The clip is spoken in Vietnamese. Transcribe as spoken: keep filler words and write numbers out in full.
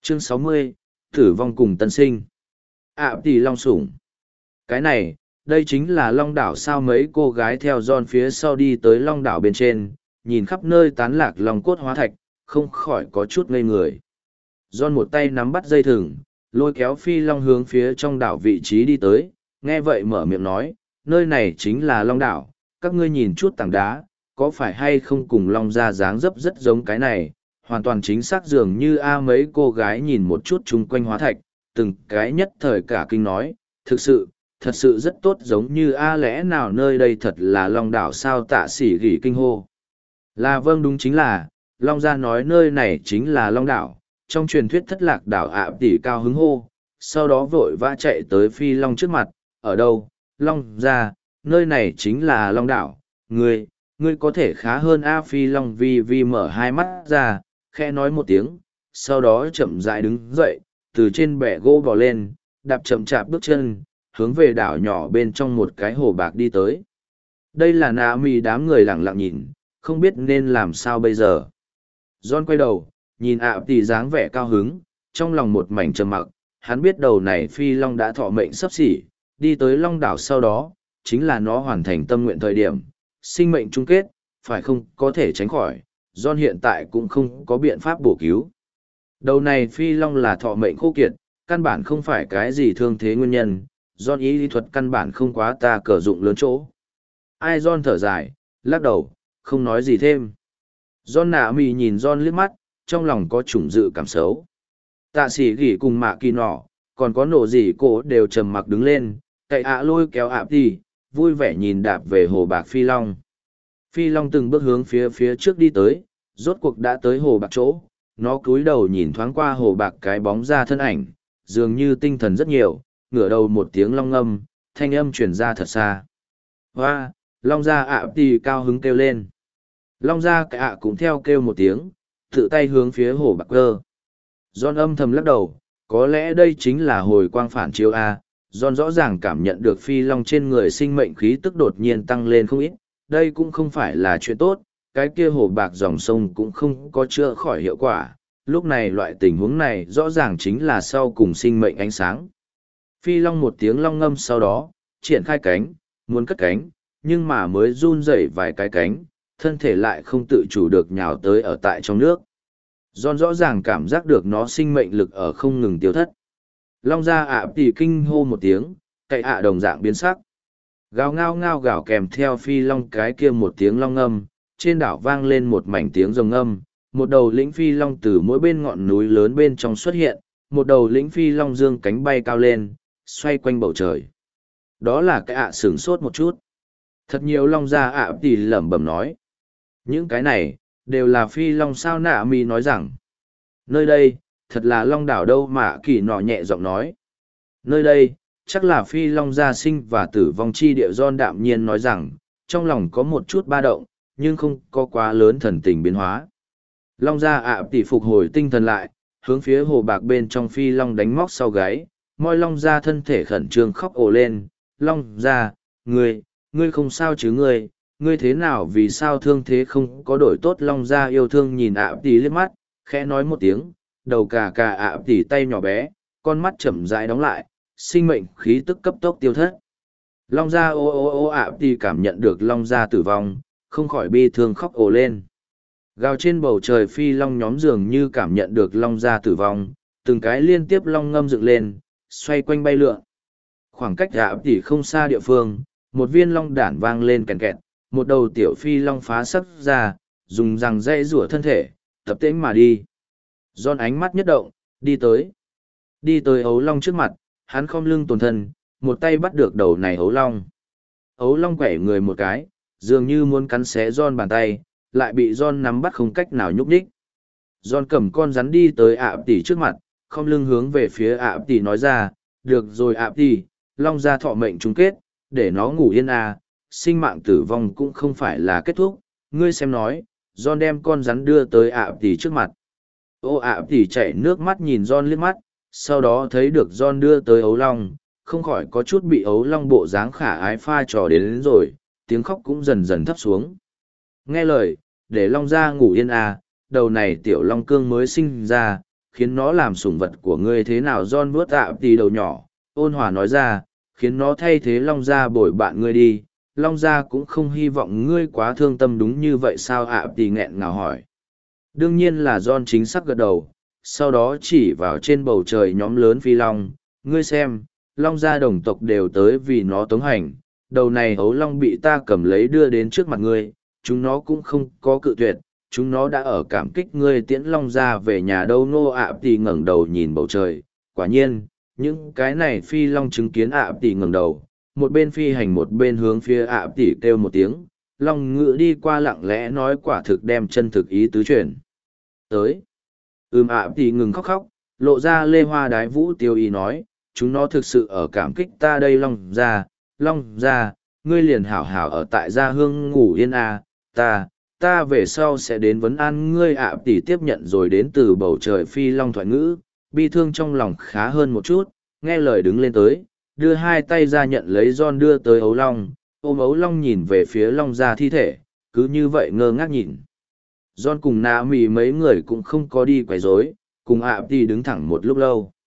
Chương sáu mươi, Tử vong cùng tân sinh. ạ tỷ long sủng. Cái này, đây chính là long đảo sao? Mấy cô gái theo John phía sau đi tới long đảo bên trên, nhìn khắp nơi tán lạc long cốt hóa thạch, không khỏi có chút ngây người. John một tay nắm bắt dây thừng, lôi kéo phi long hướng phía trong đảo vị trí đi tới, nghe vậy mở miệng nói, nơi này chính là long đảo, các ngươi nhìn chút tảng đá, có phải hay không cùng long ra dáng dấp rất giống cái này, hoàn toàn chính xác dường như a. Mấy cô gái nhìn một chút chung quanh hóa thạch, từng cái nhất thời cả kinh nói, thực sự, thật sự rất tốt giống như a. Lẽ nào nơi đây thật là long đảo sao? Tạ Sĩ gỉ kinh hô. Là vâng, đúng chính là, long gia nói nơi này chính là long đảo, trong truyền thuyết thất lạc đảo. ạ tỷ cao hứng hô, sau đó vội vã chạy tới phi long trước mặt, ở đâu, long gia, nơi này chính là long đảo, ngươi, ngươi có thể khá hơn a. Phi long vi vi mở hai mắt ra, khẽ nói một tiếng, sau đó chậm rãi đứng dậy, từ trên bệ gỗ bò lên, đạp chậm chạp bước chân, hướng về đảo nhỏ bên trong một cái hồ bạc đi tới. Đây là nạ mì. Đám người lặng lặng nhìn, không biết nên làm sao bây giờ. John quay đầu, nhìn ạ tỷ dáng vẻ cao hứng, trong lòng một mảnh trầm mặc, hắn biết đầu này phi long đã thọ mệnh sắp xỉ, đi tới long đảo sau đó, chính là nó hoàn thành tâm nguyện thời điểm, sinh mệnh chung kết, phải không có thể tránh khỏi, John hiện tại cũng không có biện pháp bổ cứu. Đầu này phi long là thọ mệnh khô kiệt, căn bản không phải cái gì thương thế nguyên nhân, John ý lý thuật căn bản không quá ta cờ dụng lớn chỗ. Ai? John thở dài, lắc đầu, không nói gì thêm. John nạ mì nhìn John liếc mắt, trong lòng có chủng dự cảm xấu. Tạ Sĩ gỉ cùng mạ kỳ nọ, còn có nổ gì cổ đều trầm mặc đứng lên, cậy ạ lôi kéo ạ đi, vui vẻ nhìn đạp về hồ bạc phi long. Phi long từng bước hướng phía phía trước đi tới, rốt cuộc đã tới hồ bạc chỗ, nó cúi đầu nhìn thoáng qua hồ bạc cái bóng ra thân ảnh, dường như tinh thần rất nhiều, ngửa đầu một tiếng long ngâm, thanh âm truyền ra thật xa. Hoa, long ra ạ đi cao hứng kêu lên. Long ra cái ạ cũng theo kêu một tiếng, tự tay hướng phía hồ bạc cơ. John âm thầm lắc đầu, có lẽ đây chính là hồi quang phản chiếu A. John rõ ràng cảm nhận được phi long trên người sinh mệnh khí tức đột nhiên tăng lên không ít, đây cũng không phải là chuyện tốt, cái kia hồ bạc dòng sông cũng không có chữa khỏi hiệu quả, lúc này loại tình huống này rõ ràng chính là sau cùng sinh mệnh ánh sáng. Phi long một tiếng long ngâm sau đó, triển khai cánh, muốn cất cánh, nhưng mà mới run rẩy vài cái cánh, thân thể lại không tự chủ được nhào tới ở tại trong nước. John rõ ràng cảm giác được nó sinh mệnh lực ở không ngừng tiêu thất. Long ra ạ tỷ kinh hô một tiếng, cậy ạ đồng dạng biến sắc. Gào ngao ngao gào kèm theo phi long cái kia một tiếng long ngâm, trên đảo vang lên một mảnh tiếng rồng ngâm, một đầu lĩnh phi long từ mỗi bên ngọn núi lớn bên trong xuất hiện, một đầu lĩnh phi long dương cánh bay cao lên, xoay quanh bầu trời. Đó là cái ạ sửng sốt một chút. Thật nhiều long ra ạ tỷ lẩm bẩm nói. Những cái này, đều là phi long sao? Nạ mi nói rằng. Nơi đây, thật là long đảo đâu? Mà kỳ nọ nhẹ giọng nói. Nơi đây, chắc là phi long gia sinh và tử vong chi địa. John đạm nhiên nói rằng, trong lòng có một chút ba động, nhưng không có quá lớn thần tình biến hóa. Long gia ạ tỷ phục hồi tinh thần lại, hướng phía hồ bạc bên trong phi long đánh móc sau gáy, môi long gia thân thể khẩn trương khóc ồ lên. Long gia, ngươi, ngươi không sao chứ? Ngươi, ngươi thế nào? Vì sao thương thế không có đổi tốt? Long gia yêu thương nhìn ạ tỷ liếc mắt, khẽ nói một tiếng, đầu cà cà ạ tỷ tay nhỏ bé, con mắt chậm rãi đóng lại, sinh mệnh khí tức cấp tốc tiêu thất. Long gia ô ô ô ạ tỷ cảm nhận được long gia tử vong, không khỏi bi thương khóc ồ lên. Gào trên bầu trời phi long nhóm dường như cảm nhận được long gia tử vong, từng cái liên tiếp long ngâm dựng lên, xoay quanh bay lượn. Khoảng cách ạ tỷ không xa địa phương, một viên long đản vang lên kèn kẹt, một đầu tiểu phi long phá sắc ra, dùng răng dây rủa thân thể, tập tễnh mà đi. John ánh mắt nhất động, đi tới. Đi tới ấu long trước mặt, hắn khom lưng tồn thân, một tay bắt được đầu này ấu long. Ấu long quẩy người một cái, dường như muốn cắn xé John bàn tay, lại bị John nắm bắt không cách nào nhúc nhích. John cầm con rắn đi tới ạ tỷ trước mặt, khom lưng hướng về phía ạ tỷ nói ra, được rồi ạ tỷ, long gia thọ mệnh chung kết, để nó ngủ yên à, sinh mạng tử vong cũng không phải là kết thúc, ngươi xem nói. John đem con rắn đưa tới ạ tỷ trước mặt. Ô ạ tỷ chảy nước mắt nhìn John liếc mắt, sau đó thấy được John đưa tới ấu long, không khỏi có chút bị ấu long bộ dáng khả ái pha trò đến, đến rồi, tiếng khóc cũng dần dần thấp xuống. Nghe lời, để long ra ngủ yên à, đầu này tiểu long cương mới sinh ra, khiến nó làm sủng vật của ngươi thế nào. John vuốt ạ tỷ đầu nhỏ, ôn hòa nói ra, khiến nó thay thế Long Gia bồi bạn ngươi đi. Long Gia cũng không hy vọng ngươi quá thương tâm đúng như vậy sao? ạ tỷ nghẹn ngào hỏi. Đương nhiên là John chính xác gật đầu, sau đó chỉ vào trên bầu trời nhóm lớn phi long, ngươi xem, Long Gia đồng tộc đều tới vì nó tống hành, đầu này ấu long bị ta cầm lấy đưa đến trước mặt ngươi, chúng nó cũng không có cự tuyệt, chúng nó đã ở cảm kích ngươi tiễn Long Gia về nhà đâu. Nô ạ tỷ ngẩng đầu nhìn bầu trời, quả nhiên, những cái này phi long chứng kiến ạ tỷ ngẩng đầu, một bên phi hành một bên hướng phía ạ tỷ kêu một tiếng, long ngựa đi qua lặng lẽ nói quả thực đem chân thực ý tứ truyền tới. Ừm ạ tỷ ngừng khóc khóc, lộ ra lê hoa đái vũ tiêu ý nói, chúng nó thực sự ở cảm kích ta đây. Long Gia, Long Gia, ngươi liền hảo hảo ở tại gia hương ngủ yên à, ta, ta về sau sẽ đến vấn an ngươi. ạ tỷ tiếp nhận rồi đến từ bầu trời phi long thoại ngữ, bi thương trong lòng khá hơn một chút, nghe lời đứng lên tới, đưa hai tay ra nhận lấy John đưa tới ấu long, ôm ấu long nhìn về phía Long Gia thi thể, cứ như vậy ngơ ngác nhìn. John cùng nạ mì mấy người cũng không có đi quấy rối, cùng ạ tỷ đứng thẳng một lúc lâu.